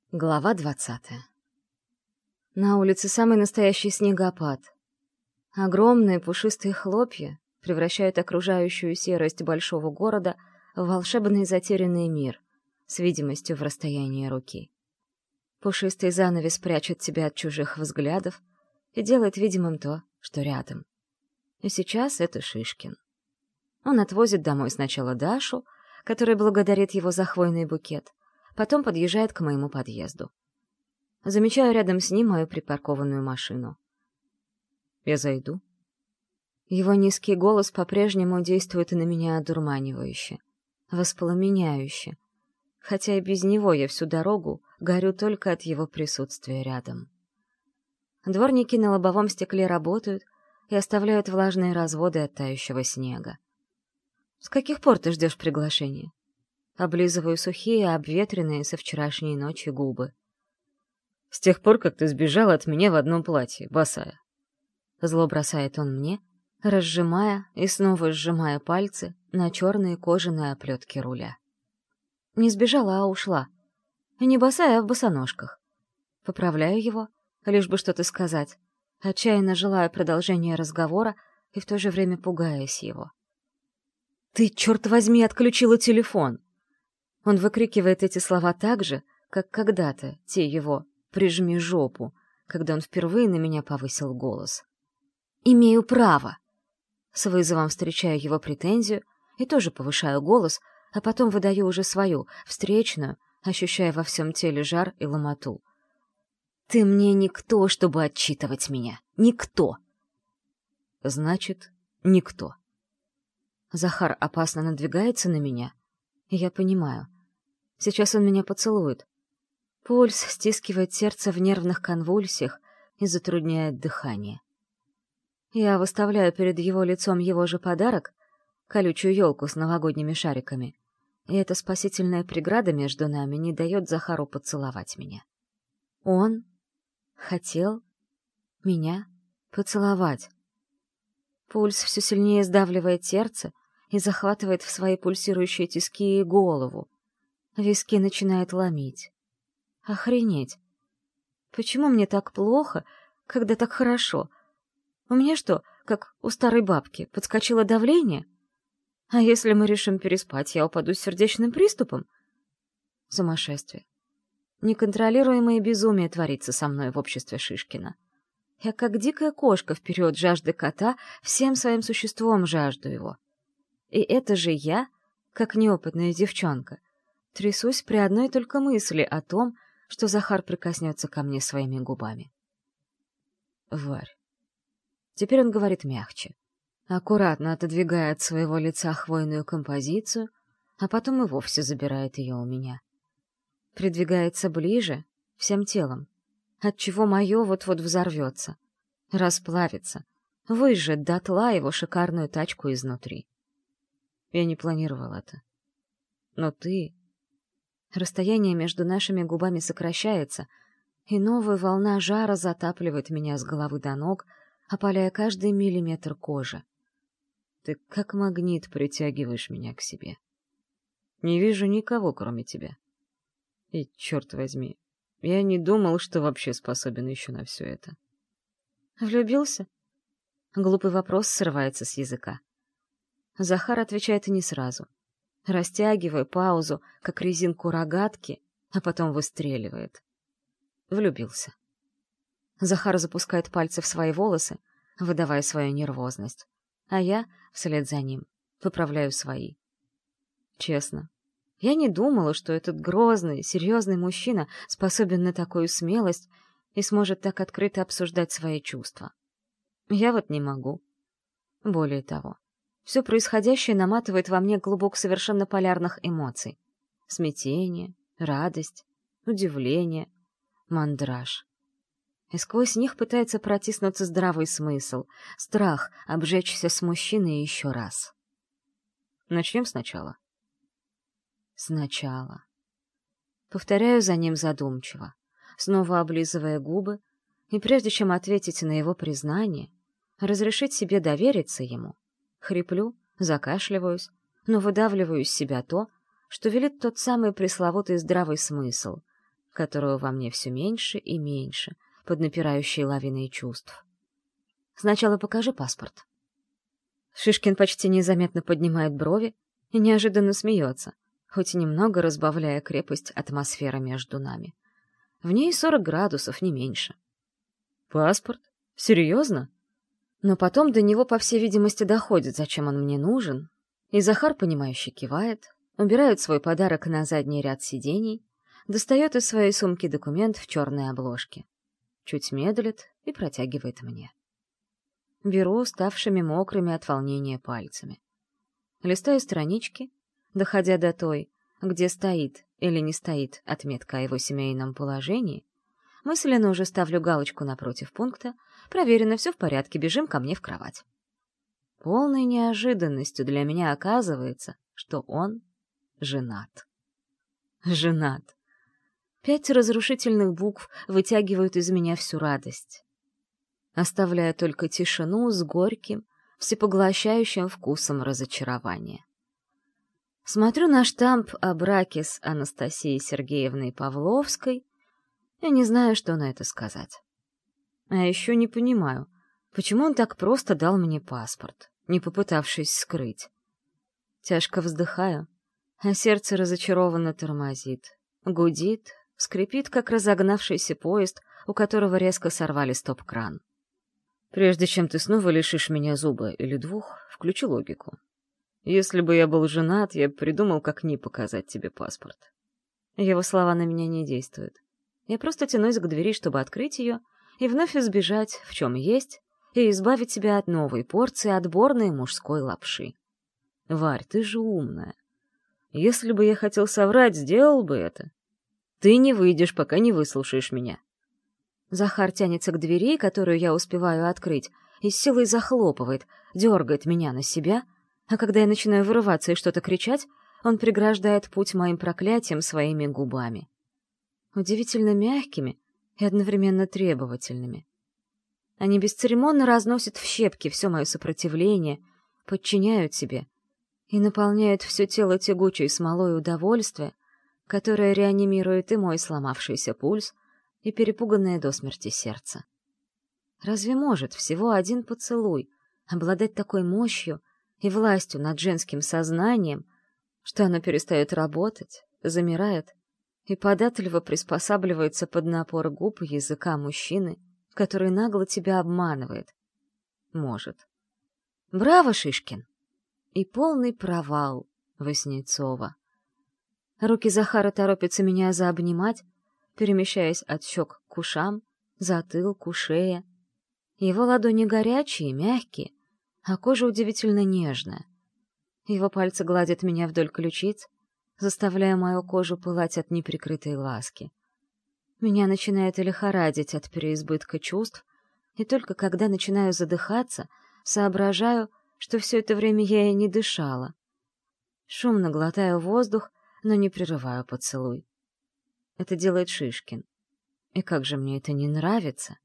Глава 20. На улице самый настоящий снегопад. Огромные пушистые хлопья превращают окружающую серость большого города в волшебный затерянный мир с видимостью в расстоянии руки. Пушистый занавес прячет тебя от чужих взглядов и делает видимым то, что рядом. И сейчас это Шишкин. Он отвозит домой сначала Дашу, которая благодарит его за хвойный букет, потом подъезжает к моему подъезду. Замечаю рядом с ним мою припаркованную машину. «Я зайду?» Его низкий голос по-прежнему действует и на меня одурманивающе, воспламеняюще, хотя и без него я всю дорогу горю только от его присутствия рядом. Дворники на лобовом стекле работают и оставляют влажные разводы от тающего снега. «С каких пор ты ждешь приглашения?» Облизываю сухие, обветренные со вчерашней ночи губы. «С тех пор, как ты сбежала от меня в одном платье, босая». Зло бросает он мне, разжимая и снова сжимая пальцы на черные кожаные оплетки руля. Не сбежала, а ушла. И не босая, а в босоножках. Поправляю его, лишь бы что-то сказать, отчаянно желая продолжения разговора и в то же время пугаясь его. «Ты, черт возьми, отключила телефон!» Он выкрикивает эти слова так же, как когда-то те его «прижми жопу», когда он впервые на меня повысил голос. «Имею право!» С вызовом встречаю его претензию и тоже повышаю голос, а потом выдаю уже свою, встречную, ощущая во всем теле жар и ломоту. «Ты мне никто, чтобы отчитывать меня! Никто!» «Значит, никто!» Захар опасно надвигается на меня, и я понимаю. Сейчас он меня поцелует. Пульс стискивает сердце в нервных конвульсиях и затрудняет дыхание. Я выставляю перед его лицом его же подарок — колючую елку с новогодними шариками, и эта спасительная преграда между нами не дает Захару поцеловать меня. Он хотел меня поцеловать. Пульс все сильнее сдавливает сердце и захватывает в свои пульсирующие тиски и голову. Виски начинает ломить. Охренеть. Почему мне так плохо, когда так хорошо? У меня что, как у старой бабки, подскочило давление? А если мы решим переспать, я упаду с сердечным приступом? Сумасшествие. Неконтролируемое безумие творится со мной в обществе Шишкина. Я как дикая кошка в период жажды кота всем своим существом жажду его. И это же я, как неопытная девчонка, трясусь при одной только мысли о том, что Захар прикоснется ко мне своими губами. «Варь». Теперь он говорит мягче, аккуратно отодвигая от своего лица хвойную композицию, а потом и вовсе забирает ее у меня. Придвигается ближе, всем телом, отчего мое вот-вот взорвется, расплавится, выжжет дотла его шикарную тачку изнутри. Я не планировал это. Но ты... Расстояние между нашими губами сокращается, и новая волна жара затапливает меня с головы до ног, опаляя каждый миллиметр кожи. Ты как магнит притягиваешь меня к себе. Не вижу никого, кроме тебя. И, черт возьми, я не думал, что вообще способен еще на все это. Влюбился? Глупый вопрос срывается с языка. Захар отвечает и не сразу. Растягивая паузу, как резинку рогатки, а потом выстреливает. Влюбился. Захар запускает пальцы в свои волосы, выдавая свою нервозность, а я, вслед за ним, поправляю свои. Честно, я не думала, что этот грозный, серьезный мужчина способен на такую смелость и сможет так открыто обсуждать свои чувства. Я вот не могу. Более того, все происходящее наматывает во мне клубок совершенно полярных эмоций. Смятение, радость, удивление, мандраж. И сквозь них пытается протиснуться здравый смысл, страх обжечься с мужчиной еще раз. Начнем сначала. Сначала. Повторяю за ним задумчиво, снова облизывая губы, и прежде чем ответить на его признание, разрешить себе довериться ему, хриплю, закашливаюсь, но выдавливаю из себя то, что велит тот самый пресловутый здравый смысл, которого во мне все меньше и меньше, под напирающей лавиной чувств. «Сначала покажи паспорт». Шишкин почти незаметно поднимает брови и неожиданно смеется, хоть и немного разбавляя крепость атмосферы между нами. В ней 40 градусов, не меньше. «Паспорт? Серьезно?» Но потом до него, по всей видимости, доходит, зачем он мне нужен, и Захар, понимающе кивает, убирает свой подарок на задний ряд сидений, достает из своей сумки документ в черной обложке. Чуть медлит и протягивает мне. Беру ставшими мокрыми от волнения пальцами. Листаю странички, доходя до той, где стоит или не стоит отметка о его семейном положении, мысленно уже ставлю галочку напротив пункта «Проверено, все в порядке, бежим ко мне в кровать». Полной неожиданностью для меня оказывается, что он женат. Женат. 5 разрушительных букв вытягивают из меня всю радость, оставляя только тишину с горьким, всепоглощающим вкусом разочарования. Смотрю на штамп о браке с Анастасией Сергеевной Павловской и не знаю, что на это сказать. А еще не понимаю, почему он так просто дал мне паспорт, не попытавшись скрыть. Тяжко вздыхаю, а сердце разочарованно тормозит, гудит, скрипит, как разогнавшийся поезд, у которого резко сорвали стоп-кран. «Прежде чем ты снова лишишь меня зуба или 2, включи логику. Если бы я был женат, я бы придумал, как не показать тебе паспорт». Его слова на меня не действуют. Я просто тянусь к двери, чтобы открыть ее, и вновь избежать, в чем есть, и избавить себя от новой порции отборной мужской лапши. «Варь, ты же умная. Если бы я хотел соврать, сделал бы это. Ты не выйдешь, пока не выслушаешь меня». Захар тянется к двери, которую я успеваю открыть, и с силой захлопывает, дергает меня на себя, а когда я начинаю вырываться и что-то кричать, он преграждает путь моим проклятиям своими губами. Удивительно мягкими и одновременно требовательными. Они бесцеремонно разносят в щепки все мое сопротивление, подчиняют себе и наполняют все тело тягучей смолой удовольствия, которое реанимирует и мой сломавшийся пульс, и перепуганное до смерти сердце. Разве может всего один поцелуй обладать такой мощью и властью над женским сознанием, что оно перестает работать, замирает и податливо приспосабливается под напор губ и языка мужчины, который нагло тебя обманывает? Может. Браво, Шишкин! И полный провал Васнецова. Руки Захара торопятся меня заобнимать, перемещаясь от щек к ушам, затылку, шее. Его ладони горячие, мягкие, а кожа удивительно нежная. Его пальцы гладят меня вдоль ключиц, заставляя мою кожу пылать от неприкрытой ласки. Меня начинает лихорадить от переизбытка чувств, и только когда начинаю задыхаться, соображаю, что все это время я и не дышала. Шумно глотаю воздух, но не прерываю поцелуй. Это делает Шишкин. И как же мне это не нравится?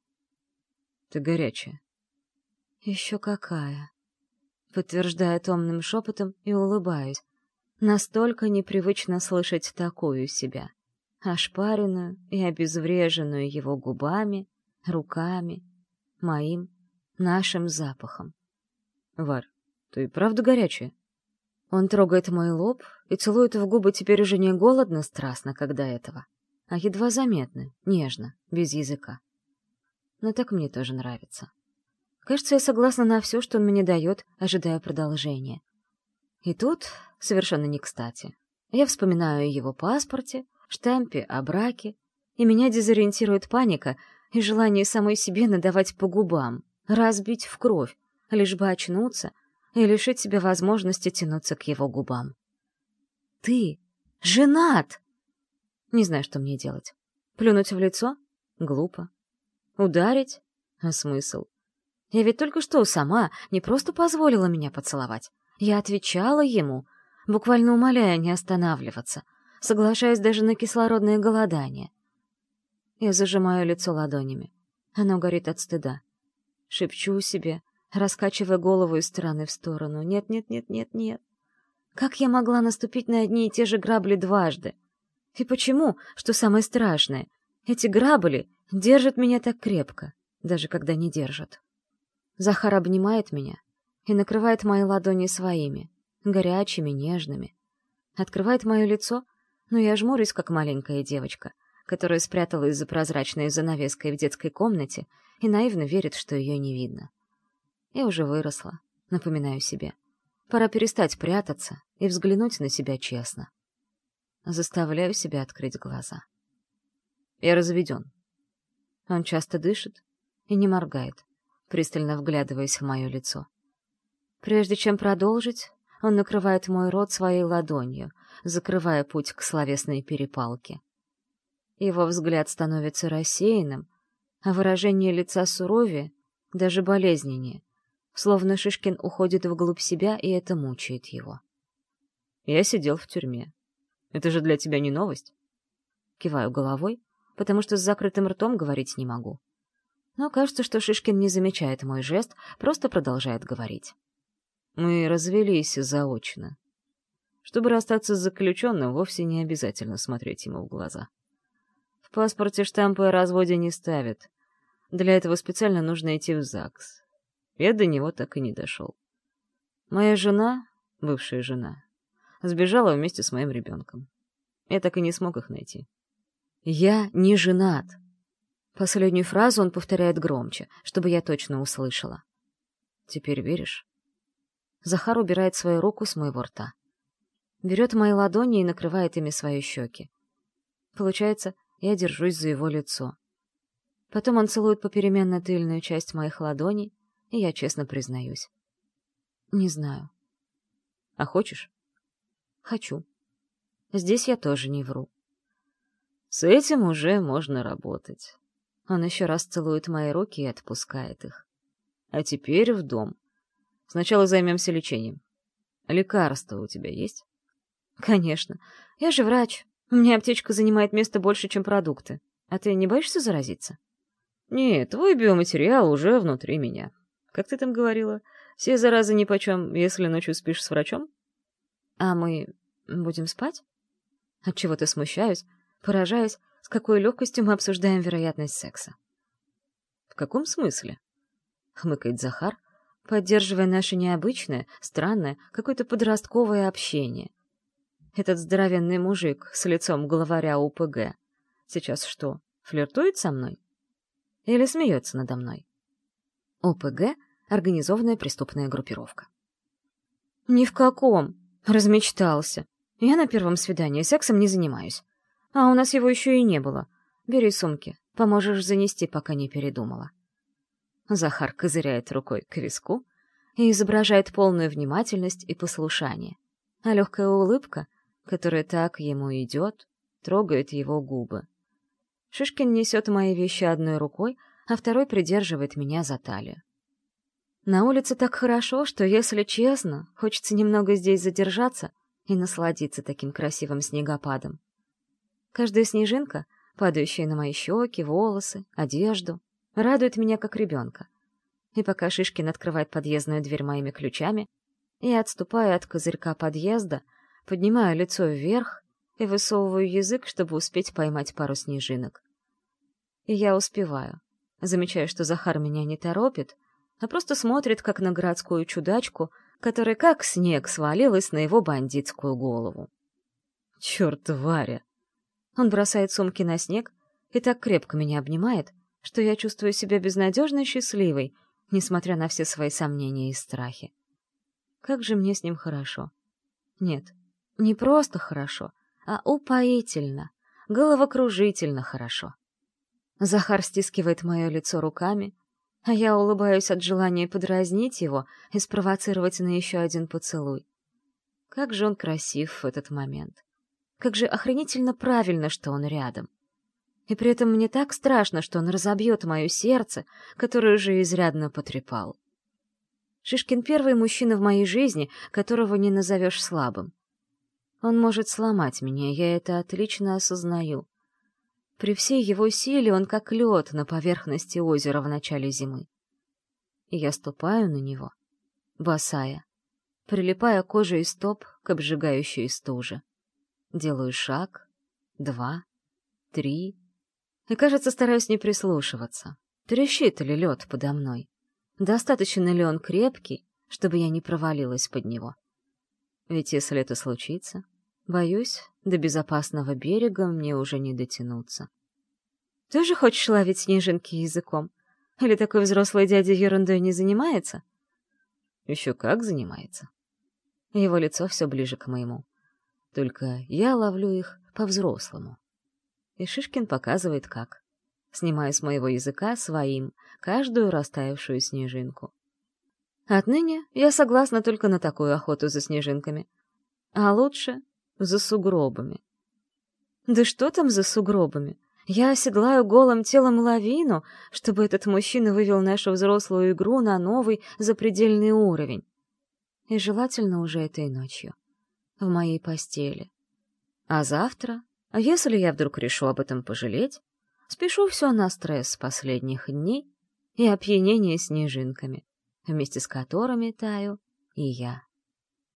Ты горячая. Еще какая. Подтверждаю томным шепотом и улыбаюсь. Настолько непривычно слышать такую себя. Ошпаренную и обезвреженную его губами, руками, моим, нашим запахом. Варь, ты правда горячая? Он трогает мой лоб и целует в губы теперь уже не голодно, страстно, как до этого, а едва заметно, нежно, без языка. Но так мне тоже нравится. Кажется, я согласна на все, что он мне дает, ожидая продолжения. И тут, совершенно не кстати, я вспоминаю о его паспорте, штампе о браке, и меня дезориентирует паника и желание самой себе надавать по губам, разбить в кровь, лишь бы очнуться и лишить себя возможности тянуться к его губам. «Ты женат!» Не знаю, что мне делать. Плюнуть в лицо? Глупо. Ударить? А смысл? Я ведь только что сама не просто позволила меня поцеловать. Я отвечала ему, буквально умоляя не останавливаться, соглашаясь даже на кислородное голодание. Я зажимаю лицо ладонями. Оно горит от стыда. Шепчу себе, раскачивая голову из стороны в сторону. Нет, нет, нет, нет, нет. Как я могла наступить на одни и те же грабли дважды? И почему, что самое страшное, эти грабли держат меня так крепко, даже когда не держат? Захар обнимает меня и накрывает мои ладони своими, горячими, нежными. Открывает мое лицо, но я жмурюсь, как маленькая девочка, которая спряталась за прозрачной занавеской в детской комнате и наивно верит, что ее не видно. Я уже выросла, напоминаю себе. Пора перестать прятаться и взглянуть на себя честно. Заставляю себя открыть глаза. Я разведен. Он часто дышит и не моргает, пристально вглядываясь в мое лицо. Прежде чем продолжить, он накрывает мой рот своей ладонью, закрывая путь к словесной перепалке. Его взгляд становится рассеянным, а выражение лица суровее, даже болезненнее, словно Шишкин уходит вглубь себя, и это мучает его. «Я сидел в тюрьме. Это же для тебя не новость?» Киваю головой, потому что с закрытым ртом говорить не могу. Но кажется, что Шишкин не замечает мой жест, просто продолжает говорить. «Мы развелись заочно. Чтобы расстаться с заключенным, вовсе не обязательно смотреть ему в глаза. В паспорте штампы о разводе не ставят. Для этого специально нужно идти в ЗАГС. Я до него так и не дошел. Моя жена, бывшая жена, сбежала вместе с моим ребенком. Я так и не смог их найти. «Я не женат». Последнюю фразу он повторяет громче, чтобы я точно услышала. «Теперь веришь?» Захар убирает свою руку с моего рта. Берет мои ладони и накрывает ими свои щеки. Получается, я держусь за его лицо. Потом он целует попеременно тыльную часть моих ладоней, и я честно признаюсь. Не знаю. А хочешь? Хочу. Здесь я тоже не вру. С этим уже можно работать. Он еще раз целует мои руки и отпускает их. А теперь в дом. Сначала займемся лечением. Лекарства у тебя есть? Конечно. Я же врач. У меня аптечка занимает место больше, чем продукты. А ты не боишься заразиться? Нет, твой биоматериал уже внутри меня. Как ты там говорила? Все заразы нипочем, если ночью спишь с врачом? А мы будем спать? Отчего-то смущаюсь, поражаясь, с какой легкостью мы обсуждаем вероятность секса. В каком смысле? Хмыкает Захар, поддерживая наше необычное, странное, какое-то подростковое общение. Этот здоровенный мужик с лицом главаря УПГ сейчас что, флиртует со мной? Или смеется надо мной? ОПГ — организованная преступная группировка. Ни в каком. Размечтался. Я на первом свидании сексом не занимаюсь. А у нас его еще и не было. Бери сумки, поможешь занести, пока не передумала. Захар козыряет рукой к виску и изображает полную внимательность и послушание. А легкая улыбка, которая так ему идет, трогает его губы. Шишкин несет мои вещи одной рукой, а второй придерживает меня за талию. На улице так хорошо, что, если честно, хочется немного здесь задержаться и насладиться таким красивым снегопадом. Каждая снежинка, падающая на мои щеки, волосы, одежду, радует меня как ребенка. И пока Шишкин открывает подъездную дверь моими ключами, я отступаю от козырька подъезда, поднимаю лицо вверх и высовываю язык, чтобы успеть поймать пару снежинок. И я успеваю, замечая, что Захар меня не торопит, а просто смотрит, как на городскую чудачку, которая как снег свалилась на его бандитскую голову. Черт, Варя! Он бросает сумки на снег и так крепко меня обнимает, что я чувствую себя безнадежно счастливой, несмотря на все свои сомнения и страхи. Как же мне с ним хорошо. Нет, не просто хорошо, а упоительно, головокружительно хорошо. Захар стискивает мое лицо руками, а я улыбаюсь от желания подразнить его и спровоцировать на еще один поцелуй. Как же он красив в этот момент. Как же охренительно правильно, что он рядом. И при этом мне так страшно, что он разобьет мое сердце, которое уже изрядно потрепал. Шишкин — первый мужчина в моей жизни, которого не назовешь слабым. Он может сломать меня, я это отлично осознаю. При всей его силе он как лед на поверхности озера в начале зимы. И я ступаю на него, босая, прилипая кожей стоп к обжигающей стуже. Делаю шаг, 2, 3. И, кажется, стараюсь не прислушиваться. Трещит ли лед подо мной? Достаточно ли он крепкий, чтобы я не провалилась под него? Ведь если это случится, боюсь, до безопасного берега мне уже не дотянуться. Ты же хочешь ловить снежинки языком? Или такой взрослый дядя ерундой не занимается? Еще как занимается. Его лицо все ближе к моему. Только я ловлю их по-взрослому. И Шишкин показывает, как. Снимаю с моего языка своим каждую растаявшую снежинку. Отныне я согласна только на такую охоту за снежинками. А лучше за сугробами. Да что там за сугробами? Я оседлаю голым телом лавину, чтобы этот мужчина вывел нашу взрослую игру на новый запредельный уровень. И желательно уже этой ночью. В моей постели. А завтра, если я вдруг решу об этом пожалеть, спешу все на стресс последних дней и опьянение снежинками, вместе с которыми таю и я.